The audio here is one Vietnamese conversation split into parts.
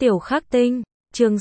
Tiểu Khắc Tinh, chương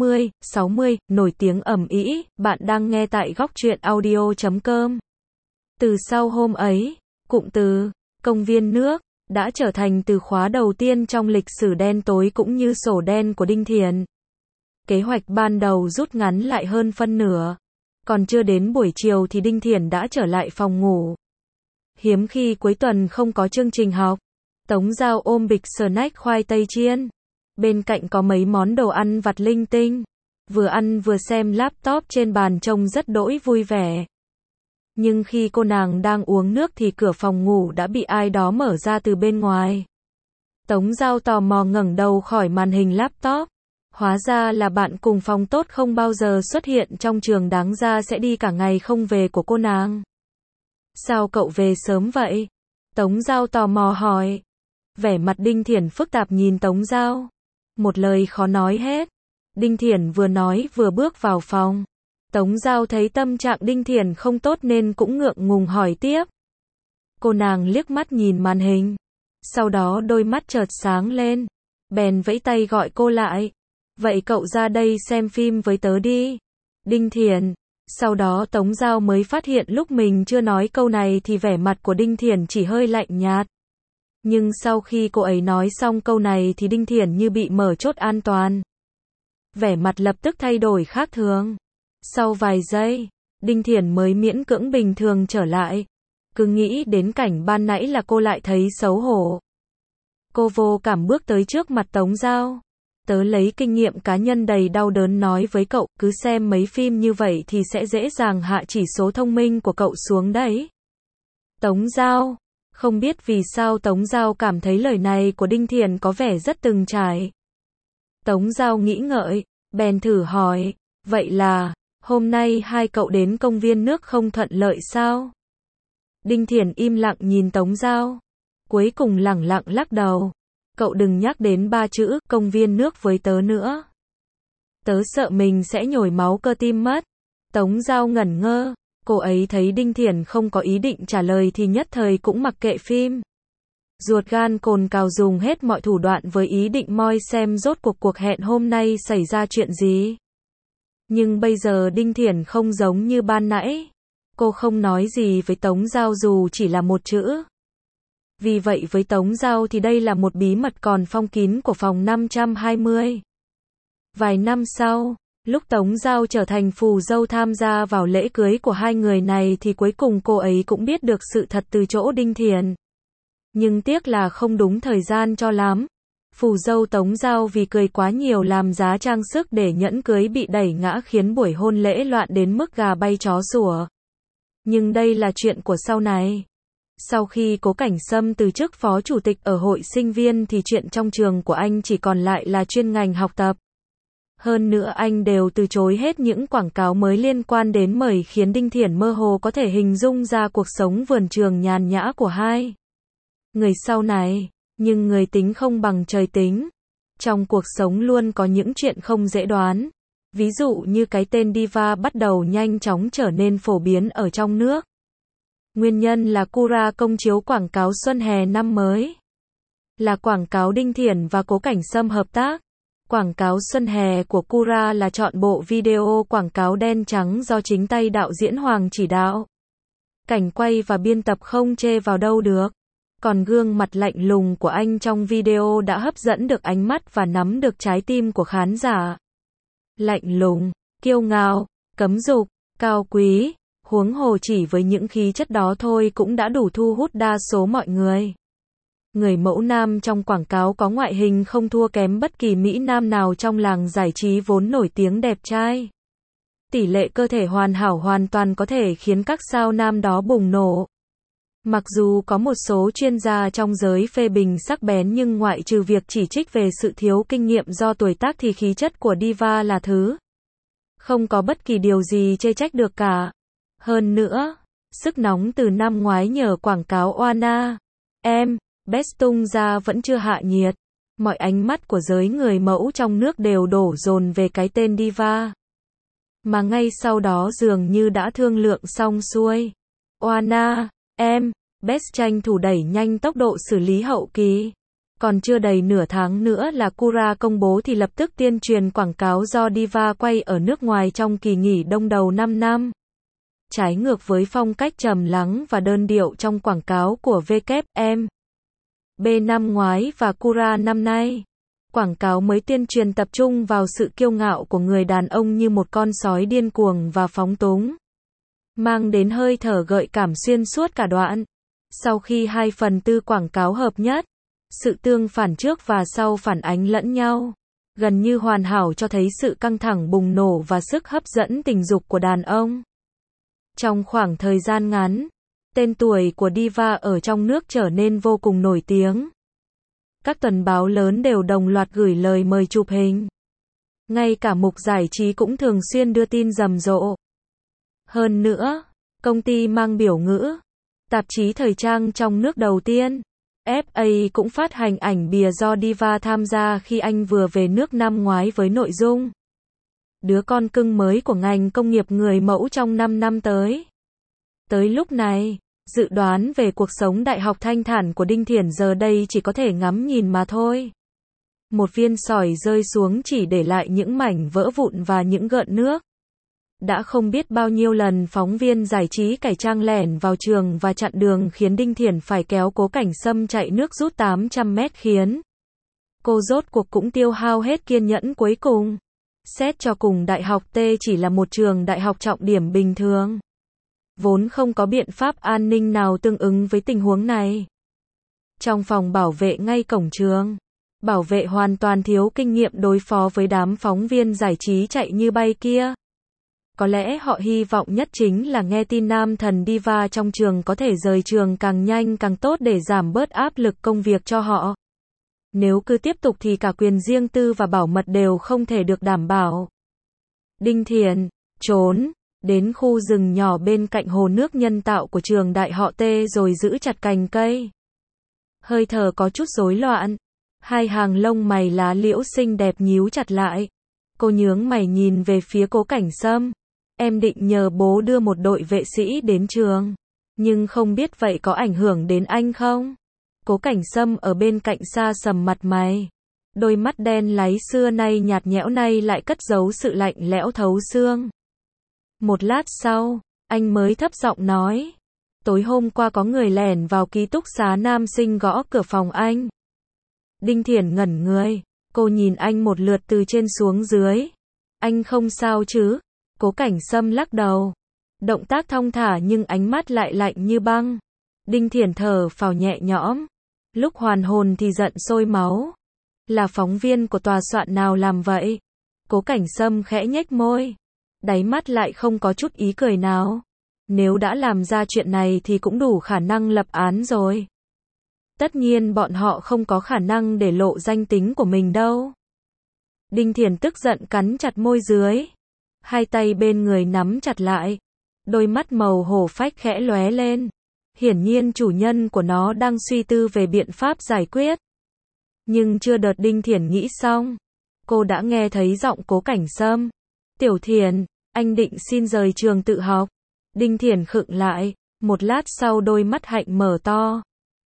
60, nổi tiếng ầm ĩ, bạn đang nghe tại góc truyện audio.com. Từ sau hôm ấy, cụm từ, công viên nước, đã trở thành từ khóa đầu tiên trong lịch sử đen tối cũng như sổ đen của Đinh Thiền. Kế hoạch ban đầu rút ngắn lại hơn phân nửa. Còn chưa đến buổi chiều thì Đinh Thiền đã trở lại phòng ngủ. Hiếm khi cuối tuần không có chương trình học, Tống Giao ôm bịch snack khoai tây chiên. Bên cạnh có mấy món đồ ăn vặt linh tinh. Vừa ăn vừa xem laptop trên bàn trông rất đỗi vui vẻ. Nhưng khi cô nàng đang uống nước thì cửa phòng ngủ đã bị ai đó mở ra từ bên ngoài. Tống Giao tò mò ngẩng đầu khỏi màn hình laptop. Hóa ra là bạn cùng phòng tốt không bao giờ xuất hiện trong trường, đáng ra sẽ đi cả ngày không về của cô nàng. Sao cậu về sớm vậy? Tống Giao tò mò hỏi. Vẻ mặt Đinh Thiển phức tạp nhìn Tống Giao. Một lời khó nói hết. Đinh Thiển vừa nói vừa bước vào phòng. Tống Giao thấy tâm trạng Đinh Thiển không tốt nên cũng ngượng ngùng hỏi tiếp. Cô nàng liếc mắt nhìn màn hình. Sau đó đôi mắt chợt sáng lên. Bèn vẫy tay gọi cô lại. Vậy cậu ra đây xem phim với tớ đi. Đinh Thiển. Sau đó Tống Giao mới phát hiện lúc mình chưa nói câu này thì vẻ mặt của Đinh Thiển chỉ hơi lạnh nhạt. Nhưng sau khi cô ấy nói xong câu này thì Đinh Thiển như bị mở chốt an toàn. Vẻ mặt lập tức thay đổi khác thường. Sau vài giây, Đinh Thiển mới miễn cưỡng bình thường trở lại. Cứ nghĩ đến cảnh ban nãy là cô lại thấy xấu hổ. Cô vô cảm bước tới trước mặt Tống Giao. Tớ lấy kinh nghiệm cá nhân đầy đau đớn nói với cậu, cứ xem mấy phim như vậy thì sẽ dễ dàng hạ chỉ số thông minh của cậu xuống đấy. Tống Giao. Không biết vì sao Tống Giao cảm thấy lời này của Đinh Thiển có vẻ rất từng trải. Tống Giao nghĩ ngợi, bèn thử hỏi, vậy là, hôm nay hai cậu đến công viên nước không thuận lợi sao? Đinh Thiển im lặng nhìn Tống Giao. Cuối cùng lẳng lặng lắc đầu. Cậu đừng nhắc đến ba chữ, công viên nước với tớ nữa. Tớ sợ mình sẽ nhồi máu cơ tim mất. Tống Giao ngẩn ngơ. Cô ấy thấy Đinh Thiển không có ý định trả lời thì nhất thời cũng mặc kệ phim. Ruột gan cồn cào dùng hết mọi thủ đoạn với ý định moi xem rốt cuộc hẹn hôm nay xảy ra chuyện gì. Nhưng bây giờ Đinh Thiển không giống như ban nãy. Cô không nói gì với Tống Giao dù chỉ là một chữ. Vì vậy với Tống Giao thì đây là một bí mật còn phong kín của phòng 520. Vài năm sau, lúc Tống Giao trở thành phù dâu tham gia vào lễ cưới của hai người này thì cuối cùng cô ấy cũng biết được sự thật từ chỗ Đinh Thiển. Nhưng tiếc là không đúng thời gian cho lắm. Phù dâu Tống Giao vì cười quá nhiều làm giá trang sức để nhẫn cưới bị đẩy ngã khiến buổi hôn lễ loạn đến mức gà bay chó sủa. Nhưng đây là chuyện của sau này. Sau khi Cố Cảnh Sâm từ chức phó chủ tịch ở hội sinh viên thì chuyện trong trường của anh chỉ còn lại là chuyên ngành học tập. Hơn nữa anh đều từ chối hết những quảng cáo mới liên quan đến mời khiến Đinh Thiển mơ hồ có thể hình dung ra cuộc sống vườn trường nhàn nhã của hai người sau này. Nhưng người tính không bằng trời tính. Trong cuộc sống luôn có những chuyện không dễ đoán. Ví dụ như cái tên diva bắt đầu nhanh chóng trở nên phổ biến ở trong nước. Nguyên nhân là Cura công chiếu quảng cáo xuân hè năm mới. Là quảng cáo Đinh Thiển và Cố Cảnh Sâm hợp tác. Quảng cáo xuân hè của Cura là chọn bộ video quảng cáo đen trắng do chính tay đạo diễn Hoàng chỉ đạo. Cảnh quay và biên tập không chê vào đâu được. Còn gương mặt lạnh lùng của anh trong video đã hấp dẫn được ánh mắt và nắm được trái tim của khán giả. Lạnh lùng, kiêu ngạo, cấm dục, cao quý, huống hồ chỉ với những khí chất đó thôi cũng đã đủ thu hút đa số mọi người. Người mẫu nam trong quảng cáo có ngoại hình không thua kém bất kỳ mỹ nam nào trong làng giải trí vốn nổi tiếng đẹp trai. Tỷ lệ cơ thể hoàn hảo hoàn toàn có thể khiến các sao nam đó bùng nổ. Mặc dù có một số chuyên gia trong giới phê bình sắc bén nhưng ngoại trừ việc chỉ trích về sự thiếu kinh nghiệm do tuổi tác thì khí chất của diva là thứ không có bất kỳ điều gì chê trách được cả. Hơn nữa, sức nóng từ năm ngoái nhờ quảng cáo Oana, Best tung ra vẫn chưa hạ nhiệt. Mọi ánh mắt của giới người mẫu trong nước đều đổ dồn về cái tên diva. Mà ngay sau đó dường như đã thương lượng xong xuôi. Oana, Best tranh thủ đẩy nhanh tốc độ xử lý hậu kỳ. Còn chưa đầy nửa tháng nữa là Cura công bố thì lập tức tuyên truyền quảng cáo do diva quay ở nước ngoài trong kỳ nghỉ đông đầu 5 năm. Trái ngược với phong cách trầm lắng và đơn điệu trong quảng cáo của WM.B năm ngoái và Cura năm nay. Quảng cáo mới tuyên truyền tập trung vào sự kiêu ngạo của người đàn ông như một con sói điên cuồng và phóng túng, mang đến hơi thở gợi cảm xuyên suốt cả đoạn. Sau khi 2/4 quảng cáo hợp nhất, sự tương phản trước và sau phản ánh lẫn nhau, gần như hoàn hảo cho thấy sự căng thẳng bùng nổ và sức hấp dẫn tình dục của đàn ông. Trong khoảng thời gian ngắn, tên tuổi của diva ở trong nước trở nên vô cùng nổi tiếng. Các tuần báo lớn đều đồng loạt gửi lời mời chụp hình. Ngay cả mục giải trí cũng thường xuyên đưa tin rầm rộ. Hơn nữa, công ty mang biểu ngữ, tạp chí thời trang trong nước đầu tiên, FA cũng phát hành ảnh bìa do diva tham gia khi anh vừa về nước năm ngoái với nội dung đứa con cưng mới của ngành công nghiệp người mẫu trong 5 năm tới. Tới lúc này, dự đoán về cuộc sống đại học thanh thản của Đinh Thiển giờ đây chỉ có thể ngắm nhìn mà thôi. Một viên sỏi rơi xuống chỉ để lại những mảnh vỡ vụn và những gợn nước. Đã không biết bao nhiêu lần phóng viên giải trí cải trang lẻn vào trường và chặn đường khiến Đinh Thiển phải kéo Cố Cảnh Sâm chạy nước rút 800 mét khiến cô rốt cuộc cũng tiêu hao hết kiên nhẫn cuối cùng. Xét cho cùng Đại học T chỉ là một trường đại học trọng điểm bình thường, vốn không có biện pháp an ninh nào tương ứng với tình huống này. Trong phòng bảo vệ ngay cổng trường, bảo vệ hoàn toàn thiếu kinh nghiệm đối phó với đám phóng viên giải trí chạy như bay kia. Có lẽ họ hy vọng nhất chính là nghe tin nam thần diva trong trường có thể rời trường càng nhanh càng tốt để giảm bớt áp lực công việc cho họ. Nếu cứ tiếp tục thì cả quyền riêng tư và bảo mật đều không thể được đảm bảo. Đinh Thiển trốn đến khu rừng nhỏ bên cạnh hồ nước nhân tạo của trường đại họ T rồi giữ chặt cành cây. Hơi thở có chút rối loạn. Hai hàng lông mày lá liễu xinh đẹp nhíu chặt lại. Cô nhướng mày nhìn về phía Cố Cảnh Sâm. Em định nhờ bố đưa một đội vệ sĩ đến trường, nhưng không biết vậy có ảnh hưởng đến anh không? Cố Cảnh Sâm ở bên cạnh xa sầm mặt mày. Đôi mắt đen láy xưa nay nhạt nhẽo nay lại cất giấu sự lạnh lẽo thấu xương. Một lát sau, anh mới thấp giọng nói. Tối hôm qua có người lẻn vào ký túc xá nam sinh gõ cửa phòng anh. Đinh Thiển ngẩn người. Cô nhìn anh một lượt từ trên xuống dưới. Anh không sao chứ? Cố Cảnh Sâm lắc đầu. Động tác thong thả nhưng ánh mắt lại lạnh như băng. Đinh Thiển thở phào nhẹ nhõm. Lúc hoàn hồn thì giận sôi máu. Là phóng viên của tòa soạn nào làm vậy? Cố Cảnh Sâm khẽ nhếch môi. Đáy mắt lại không có chút ý cười nào. Nếu đã làm ra chuyện này thì cũng đủ khả năng lập án rồi. Tất nhiên bọn họ không có khả năng để lộ danh tính của mình đâu. Đinh Thiển tức giận cắn chặt môi dưới. Hai tay bên người nắm chặt lại. Đôi mắt màu hổ phách khẽ lóe lên. Hiển nhiên chủ nhân của nó đang suy tư về biện pháp giải quyết. Nhưng chưa đợt Đinh Thiển nghĩ xong, cô đã nghe thấy giọng Cố Cảnh Sâm. Tiểu Thiển, anh định xin rời trường tự học. Đinh Thiển khựng lại, một lát sau đôi mắt hạnh mở to.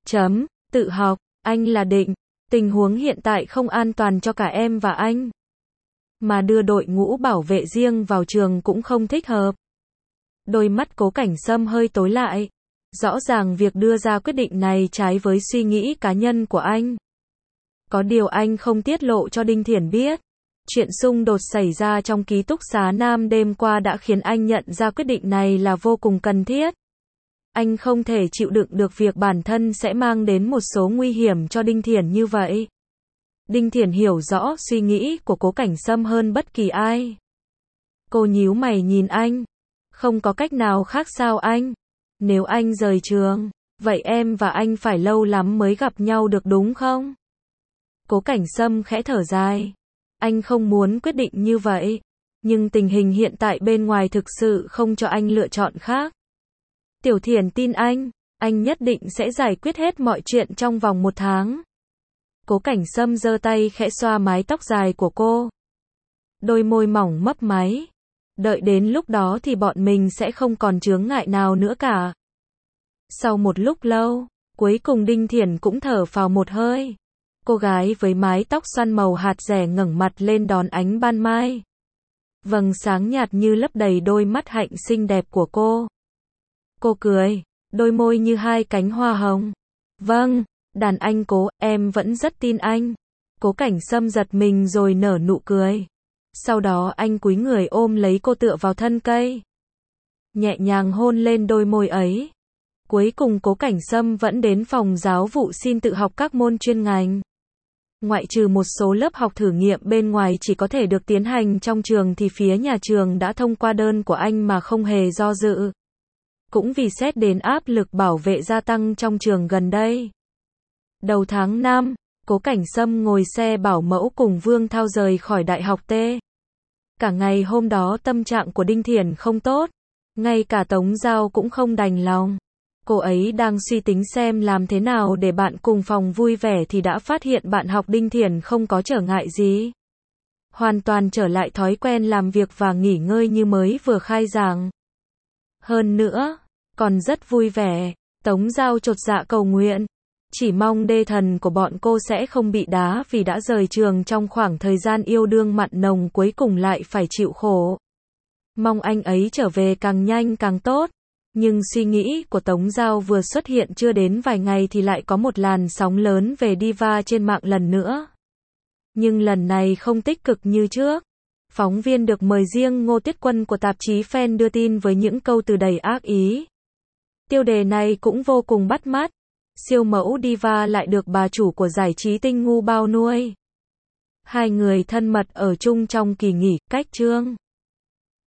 Tự học, anh là định, tình huống hiện tại không an toàn cho cả em và anh. Mà đưa đội ngũ bảo vệ riêng vào trường cũng không thích hợp. Đôi mắt Cố Cảnh Sâm hơi tối lại. Rõ ràng việc đưa ra quyết định này trái với suy nghĩ cá nhân của anh. Có điều anh không tiết lộ cho Đinh Thiển biết. Chuyện xung đột xảy ra trong ký túc xá nam đêm qua đã khiến anh nhận ra quyết định này là vô cùng cần thiết. Anh không thể chịu đựng được việc bản thân sẽ mang đến một số nguy hiểm cho Đinh Thiển như vậy. Đinh Thiển hiểu rõ suy nghĩ của Cố Cảnh Sâm hơn bất kỳ ai. Cô nhíu mày nhìn anh. Không có cách nào khác sao anh? Nếu anh rời trường, vậy em và anh phải lâu lắm mới gặp nhau được đúng không? Cố Cảnh Sâm khẽ thở dài. Anh không muốn quyết định như vậy. Nhưng tình hình hiện tại bên ngoài thực sự không cho anh lựa chọn khác. Tiểu Thiển tin anh nhất định sẽ giải quyết hết mọi chuyện trong vòng 1 tháng. Cố Cảnh Sâm giơ tay khẽ xoa mái tóc dài của cô. Đôi môi mỏng mấp máy. Đợi đến lúc đó thì bọn mình sẽ không còn chướng ngại nào nữa cả. Sau một lúc lâu, cuối cùng Đinh Thiển cũng thở phào một hơi. Cô gái với mái tóc xoăn màu hạt dẻ ngẩng mặt lên đón ánh ban mai. Vầng sáng nhạt như lấp đầy đôi mắt hạnh xinh đẹp của cô. Cô cười, đôi môi như hai cánh hoa hồng. Vâng, đàn anh Cố, em vẫn rất tin anh. Cố Cảnh Sâm giật mình rồi nở nụ cười. Sau đó anh cúi người ôm lấy cô tựa vào thân cây. Nhẹ nhàng hôn lên đôi môi ấy. Cuối cùng Cố Cảnh Sâm vẫn đến phòng giáo vụ xin tự học các môn chuyên ngành. Ngoại trừ một số lớp học thử nghiệm bên ngoài chỉ có thể được tiến hành trong trường thì phía nhà trường đã thông qua đơn của anh mà không hề do dự. Cũng vì xét đến áp lực bảo vệ gia tăng trong trường gần đây. Đầu tháng 5, Cố Cảnh Sâm ngồi xe bảo mẫu cùng Vương Thao rời khỏi Đại học T. Cả ngày hôm đó tâm trạng của Đinh Thiển không tốt. Ngay cả Tống Giao cũng không đành lòng. Cô ấy đang suy tính xem làm thế nào để bạn cùng phòng vui vẻ thì đã phát hiện bạn học Đinh Thiển không có trở ngại gì. Hoàn toàn trở lại thói quen làm việc và nghỉ ngơi như mới vừa khai giảng. Hơn nữa, còn rất vui vẻ. Tống Giao chột dạ cầu nguyện. Chỉ mong đê thần của bọn cô sẽ không bị đá vì đã rời trường trong khoảng thời gian yêu đương mặn nồng cuối cùng lại phải chịu khổ. Mong anh ấy trở về càng nhanh càng tốt. Nhưng suy nghĩ của Tống Giao vừa xuất hiện chưa đến vài ngày thì lại có một làn sóng lớn về diva trên mạng lần nữa. Nhưng lần này không tích cực như trước. Phóng viên được mời riêng Ngô Tuyết Quân của tạp chí Fan đưa tin với những câu từ đầy ác ý. Tiêu đề này cũng vô cùng bắt mắt. Siêu mẫu diva lại được bà chủ của giải trí Tinh Ngu bao nuôi. Hai người thân mật ở chung trong kỳ nghỉ cách chương.